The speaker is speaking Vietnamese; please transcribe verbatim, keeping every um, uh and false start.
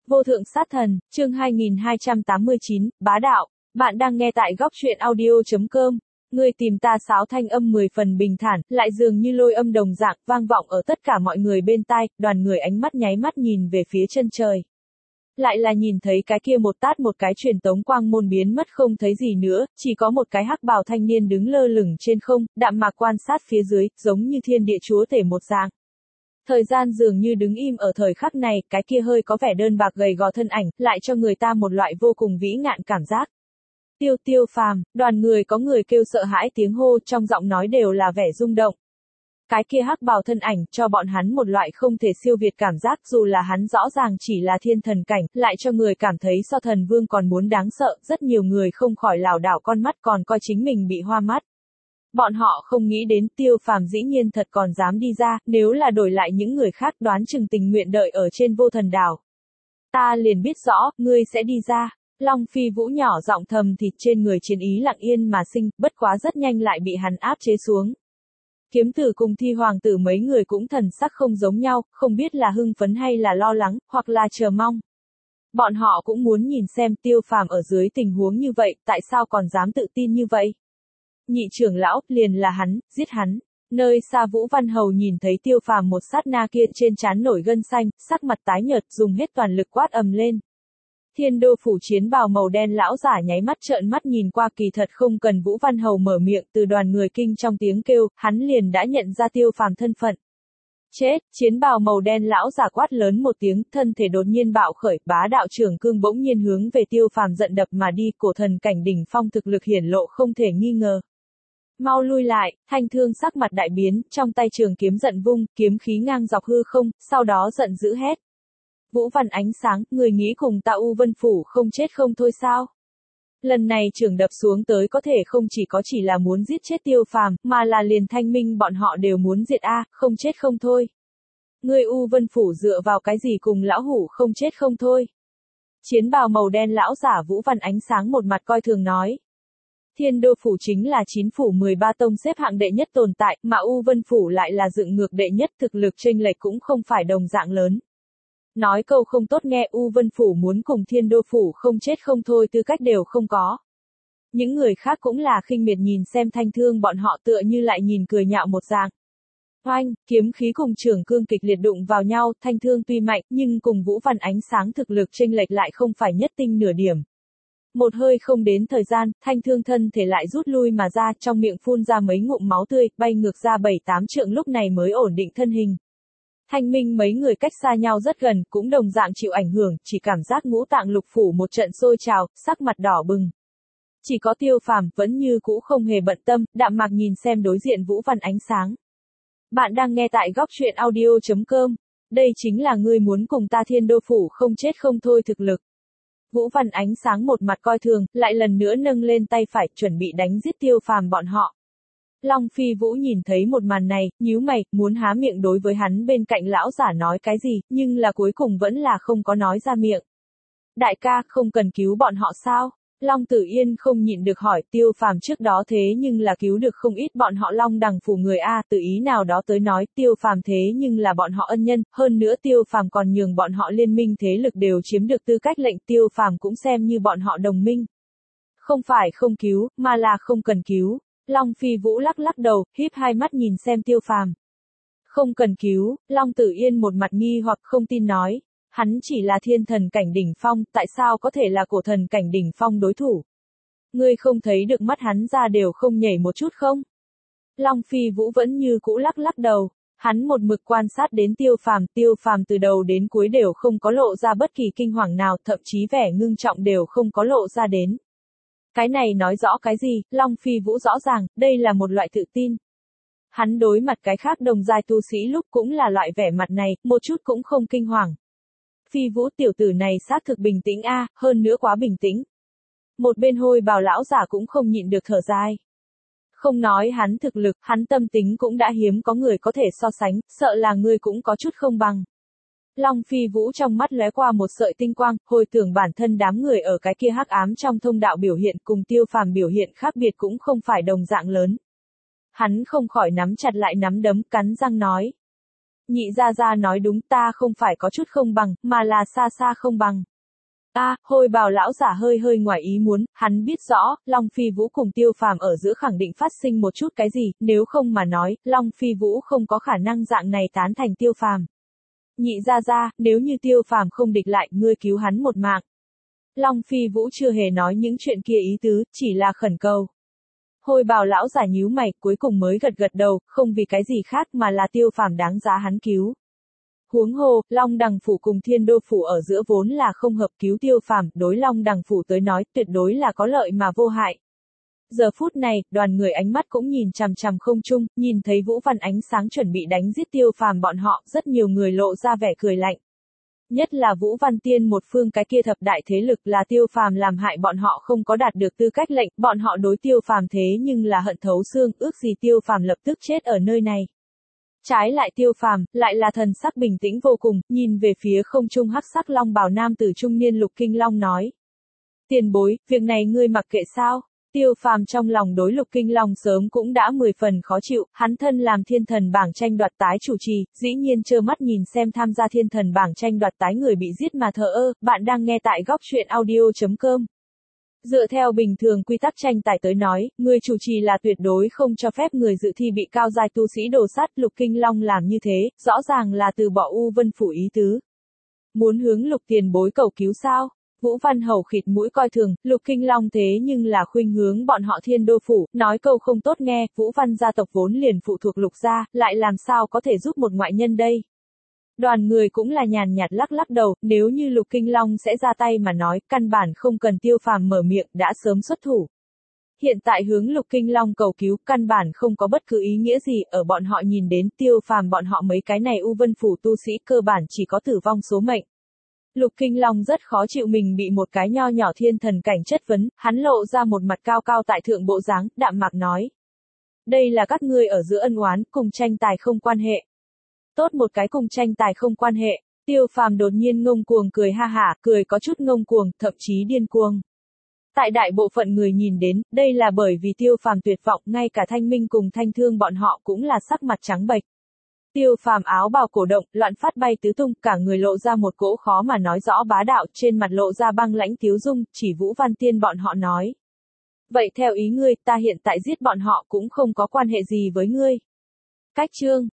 Vô thượng sát thần, chương hai nghìn hai trăm tám mươi chín, bá đạo. Bạn đang nghe tại góc truyện audio chấm com. Ngươi tìm ta sáo thanh âm mười phần bình thản, lại dường như lôi âm đồng dạng, vang vọng ở tất cả mọi người bên tai, đoàn người ánh mắt nháy mắt nhìn về phía chân trời. Lại là nhìn thấy cái kia một tát một cái truyền tống quang môn biến mất không thấy gì nữa, chỉ có một cái hắc bào thanh niên đứng lơ lửng trên không, đạm mạc quan sát phía dưới, giống như thiên địa chúa tể một dạng. Thời gian dường như đứng im ở thời khắc này, cái kia hơi có vẻ đơn bạc gầy gò thân ảnh, lại cho người ta một loại vô cùng vĩ ngạn cảm giác. Tiêu Tiêu Phàm, đoàn người có người kêu sợ hãi tiếng hô, trong giọng nói đều là vẻ rung động. Cái kia hắc bào thân ảnh, cho bọn hắn một loại không thể siêu việt cảm giác, dù là hắn rõ ràng chỉ là thiên thần cảnh, lại cho người cảm thấy so thần vương còn muốn đáng sợ, rất nhiều người không khỏi lảo đảo con mắt còn coi chính mình bị hoa mắt. Bọn họ không nghĩ đến Tiêu Phàm dĩ nhiên thật còn dám đi ra, nếu là đổi lại những người khác đoán chừng tình nguyện đợi ở trên vô thần đảo. Ta liền biết rõ, ngươi sẽ đi ra. Long Phi Vũ nhỏ giọng thầm thì trên người chiến ý lặng yên mà sinh, bất quá rất nhanh lại bị hắn áp chế xuống. Kiếm tử cùng thi hoàng tử mấy người cũng thần sắc không giống nhau, không biết là hưng phấn hay là lo lắng, hoặc là chờ mong. Bọn họ cũng muốn nhìn xem Tiêu Phàm ở dưới tình huống như vậy, tại sao còn dám tự tin như vậy. Nhị trưởng lão, liền là hắn, giết hắn. Nơi xa Vũ Văn Hầu nhìn thấy Tiêu Phàm một sát na kia trên trán nổi gân xanh, sắc mặt tái nhợt, dùng hết toàn lực quát ầm lên. Thiên đô phủ chiến bào màu đen lão giả nháy mắt trợn mắt nhìn qua, kỳ thật không cần Vũ Văn Hầu mở miệng, từ đoàn người kinh trong tiếng kêu, hắn liền đã nhận ra Tiêu Phàm thân phận. Chết, chiến bào màu đen lão giả quát lớn một tiếng, thân thể đột nhiên bạo khởi, bá đạo trưởng cương bỗng nhiên hướng về Tiêu Phàm giận đập mà đi, cổ thần cảnh đỉnh phong thực lực hiển lộ không thể nghi ngờ. Mau lui lại, Thanh Thương sắc mặt đại biến, trong tay trường kiếm giận vung, kiếm khí ngang dọc hư không, sau đó giận dữ hét. Vũ Văn Ánh Sáng, người nghĩ cùng ta U Vân Phủ không chết không thôi sao? Lần này trường đập xuống tới có thể không chỉ có chỉ là muốn giết chết Tiêu Phàm, mà là liền Thanh Minh bọn họ đều muốn diệt a, không chết không thôi. Người U Vân Phủ dựa vào cái gì cùng lão hủ không chết không thôi? Chiến bào màu đen lão giả Vũ Văn Ánh Sáng một mặt coi thường nói. Thiên đô phủ chính là chín phủ mười ba tông xếp hạng đệ nhất tồn tại, mà U Vân Phủ lại là dựng ngược đệ nhất, thực lực chênh lệch cũng không phải đồng dạng lớn. Nói câu không tốt nghe, U Vân Phủ muốn cùng Thiên đô phủ không chết không thôi tư cách đều không có. Những người khác cũng là khinh miệt nhìn xem Thanh Thương bọn họ tựa như lại nhìn cười nhạo một dạng. Oanh, kiếm khí cùng trưởng cương kịch liệt đụng vào nhau, Thanh Thương tuy mạnh, nhưng cùng Vũ Văn Ánh Sáng thực lực chênh lệch lại không phải nhất tinh nửa điểm. Một hơi không đến thời gian, Thanh Thương thân thể lại rút lui mà ra, trong miệng phun ra mấy ngụm máu tươi, bay ngược ra bảy tám trượng lúc này mới ổn định thân hình. Thanh Minh mấy người cách xa nhau rất gần, cũng đồng dạng chịu ảnh hưởng, chỉ cảm giác ngũ tạng lục phủ một trận sôi trào, sắc mặt đỏ bừng. Chỉ có Tiêu Phàm vẫn như cũ không hề bận tâm, đạm mạc nhìn xem đối diện Vũ Văn Ánh Sáng. Bạn đang nghe tại góc truyện audio chấm com. Đây chính là ngươi muốn cùng ta Thiên đô phủ không chết không thôi thực lực. Vũ Văn Ánh Sáng một mặt coi thường, lại lần nữa nâng lên tay phải, chuẩn bị đánh giết Tiêu Phàm bọn họ. Long Phi Vũ nhìn thấy một màn này, nhíu mày, muốn há miệng đối với hắn bên cạnh lão giả nói cái gì, nhưng là cuối cùng vẫn là không có nói ra miệng. Đại ca, không cần cứu bọn họ sao? Long Tử Yên không nhịn được hỏi, Tiêu Phàm trước đó thế nhưng là cứu được không ít bọn họ Long Đằng phủ người a, tự ý nào đó tới nói, Tiêu Phàm thế nhưng là bọn họ ân nhân, hơn nữa Tiêu Phàm còn nhường bọn họ liên minh thế lực đều chiếm được tư cách lệnh, Tiêu Phàm cũng xem như bọn họ đồng minh. Không phải không cứu, mà là không cần cứu. Long Phi Vũ lắc lắc đầu, híp hai mắt nhìn xem Tiêu Phàm. Không cần cứu, Long Tử Yên một mặt nghi hoặc không tin nói. Hắn chỉ là thiên thần cảnh đỉnh phong, tại sao có thể là cổ thần cảnh đỉnh phong đối thủ? Ngươi không thấy được mắt hắn ra đều không nhảy một chút không? Long Phi Vũ vẫn như cũ lắc lắc đầu. Hắn một mực quan sát đến Tiêu Phàm, Tiêu Phàm từ đầu đến cuối đều không có lộ ra bất kỳ kinh hoàng nào, thậm chí vẻ ngưng trọng đều không có lộ ra đến. Cái này nói rõ cái gì? Long Phi Vũ rõ ràng, đây là một loại tự tin. Hắn đối mặt cái khác đồng giai tu sĩ lúc cũng là loại vẻ mặt này, một chút cũng không kinh hoàng. Phi Vũ tiểu tử này xác thực bình tĩnh a, hơn nữa quá bình tĩnh. Một bên hôi bào lão giả cũng không nhịn được thở dài. Không nói hắn thực lực, hắn tâm tính cũng đã hiếm có người có thể so sánh, sợ là ngươi cũng có chút không bằng. Long Phi Vũ trong mắt lóe qua một sợi tinh quang, hồi tưởng bản thân đám người ở cái kia hắc ám trong thông đạo biểu hiện cùng Tiêu Phàm biểu hiện khác biệt cũng không phải đồng dạng lớn. Hắn không khỏi nắm chặt lại nắm đấm, cắn răng nói. Nhị gia gia nói đúng, ta không phải có chút không bằng, mà là xa xa không bằng. A, Hôi Bào lão giả hơi hơi ngoài ý muốn, hắn biết rõ, Long Phi Vũ cùng Tiêu Phàm ở giữa khẳng định phát sinh một chút cái gì, nếu không mà nói, Long Phi Vũ không có khả năng dạng này tán thành Tiêu Phàm. Nhị gia gia, nếu như Tiêu Phàm không địch lại, ngươi cứu hắn một mạng. Long Phi Vũ chưa hề nói những chuyện kia ý tứ, chỉ là khẩn cầu. Hôi Bào lão giả nhíu mày, cuối cùng mới gật gật đầu, không vì cái gì khác mà là Tiêu Phàm đáng giá hắn cứu. Huống hồ, Long Đằng phủ cùng Thiên Đô phủ ở giữa vốn là không hợp, cứu Tiêu Phàm, đối Long Đằng phủ tới nói, tuyệt đối là có lợi mà vô hại. Giờ phút này, đoàn người ánh mắt cũng nhìn chằm chằm không trung, nhìn thấy Vũ Văn ánh sáng chuẩn bị đánh giết Tiêu Phàm bọn họ, rất nhiều người lộ ra vẻ cười lạnh. Nhất là Vũ Văn Tiên một phương, cái kia thập đại thế lực là Tiêu Phàm làm hại bọn họ không có đạt được tư cách lệnh, bọn họ đối Tiêu Phàm thế nhưng là hận thấu xương, ước gì Tiêu Phàm lập tức chết ở nơi này. Trái lại Tiêu Phàm, lại là thần sắc bình tĩnh vô cùng, nhìn về phía không trung hắc sắc long bào nam tử trung niên Lục Kinh Long nói. Tiền bối, việc này ngươi mặc kệ sao? Tiêu Phàm trong lòng đối Lục Kinh Long sớm cũng đã mười phần khó chịu, hắn thân làm thiên thần bảng tranh đoạt tái chủ trì, dĩ nhiên trơ mắt nhìn xem tham gia thiên thần bảng tranh đoạt tái người bị giết mà thờ ơ, bạn đang nghe tại góc truyện audio chấm com. Dựa theo bình thường quy tắc tranh tài tới nói, người chủ trì là tuyệt đối không cho phép người dự thi bị cao giai tu sĩ đồ sát, Lục Kinh Long làm như thế, rõ ràng là từ bỏ U Vân phủ ý tứ. Muốn hướng Lục tiền bối cầu cứu sao? Vũ Văn Hầu khịt mũi coi thường, Lục Kinh Long thế nhưng là khuynh hướng bọn họ Thiên Đô phủ, nói câu không tốt nghe, Vũ Văn gia tộc vốn liền phụ thuộc Lục gia, lại làm sao có thể giúp một ngoại nhân đây? Đoàn người cũng là nhàn nhạt lắc lắc đầu, nếu như Lục Kinh Long sẽ ra tay mà nói, căn bản không cần Tiêu Phàm mở miệng, đã sớm xuất thủ. Hiện tại hướng Lục Kinh Long cầu cứu, căn bản không có bất cứ ý nghĩa gì, ở bọn họ nhìn đến Tiêu Phàm bọn họ mấy cái này U Vân phủ tu sĩ cơ bản chỉ có tử vong số mệnh. Lục Kinh Long rất khó chịu mình bị một cái nho nhỏ thiên thần cảnh chất vấn, hắn lộ ra một mặt cao cao tại thượng bộ dáng, đạm mạc nói. Đây là các ngươi ở giữa ân oán, cùng tranh tài không quan hệ. Tốt một cái cùng tranh tài không quan hệ, Tiêu Phàm đột nhiên ngông cuồng cười ha hả, cười có chút ngông cuồng, thậm chí điên cuồng. Tại đại bộ phận người nhìn đến, đây là bởi vì Tiêu Phàm tuyệt vọng, ngay cả Thanh Minh cùng Thanh Thương bọn họ cũng là sắc mặt trắng bệch. Tiêu Phàm áo bào cổ động, loạn phát bay tứ tung, cả người lộ ra một cỗ khó mà nói rõ bá đạo, trên mặt lộ ra băng lãnh tiếu dung, chỉ Vũ Văn Tiên bọn họ nói. Vậy theo ý ngươi, ta hiện tại giết bọn họ cũng không có quan hệ gì với ngươi. Cách chương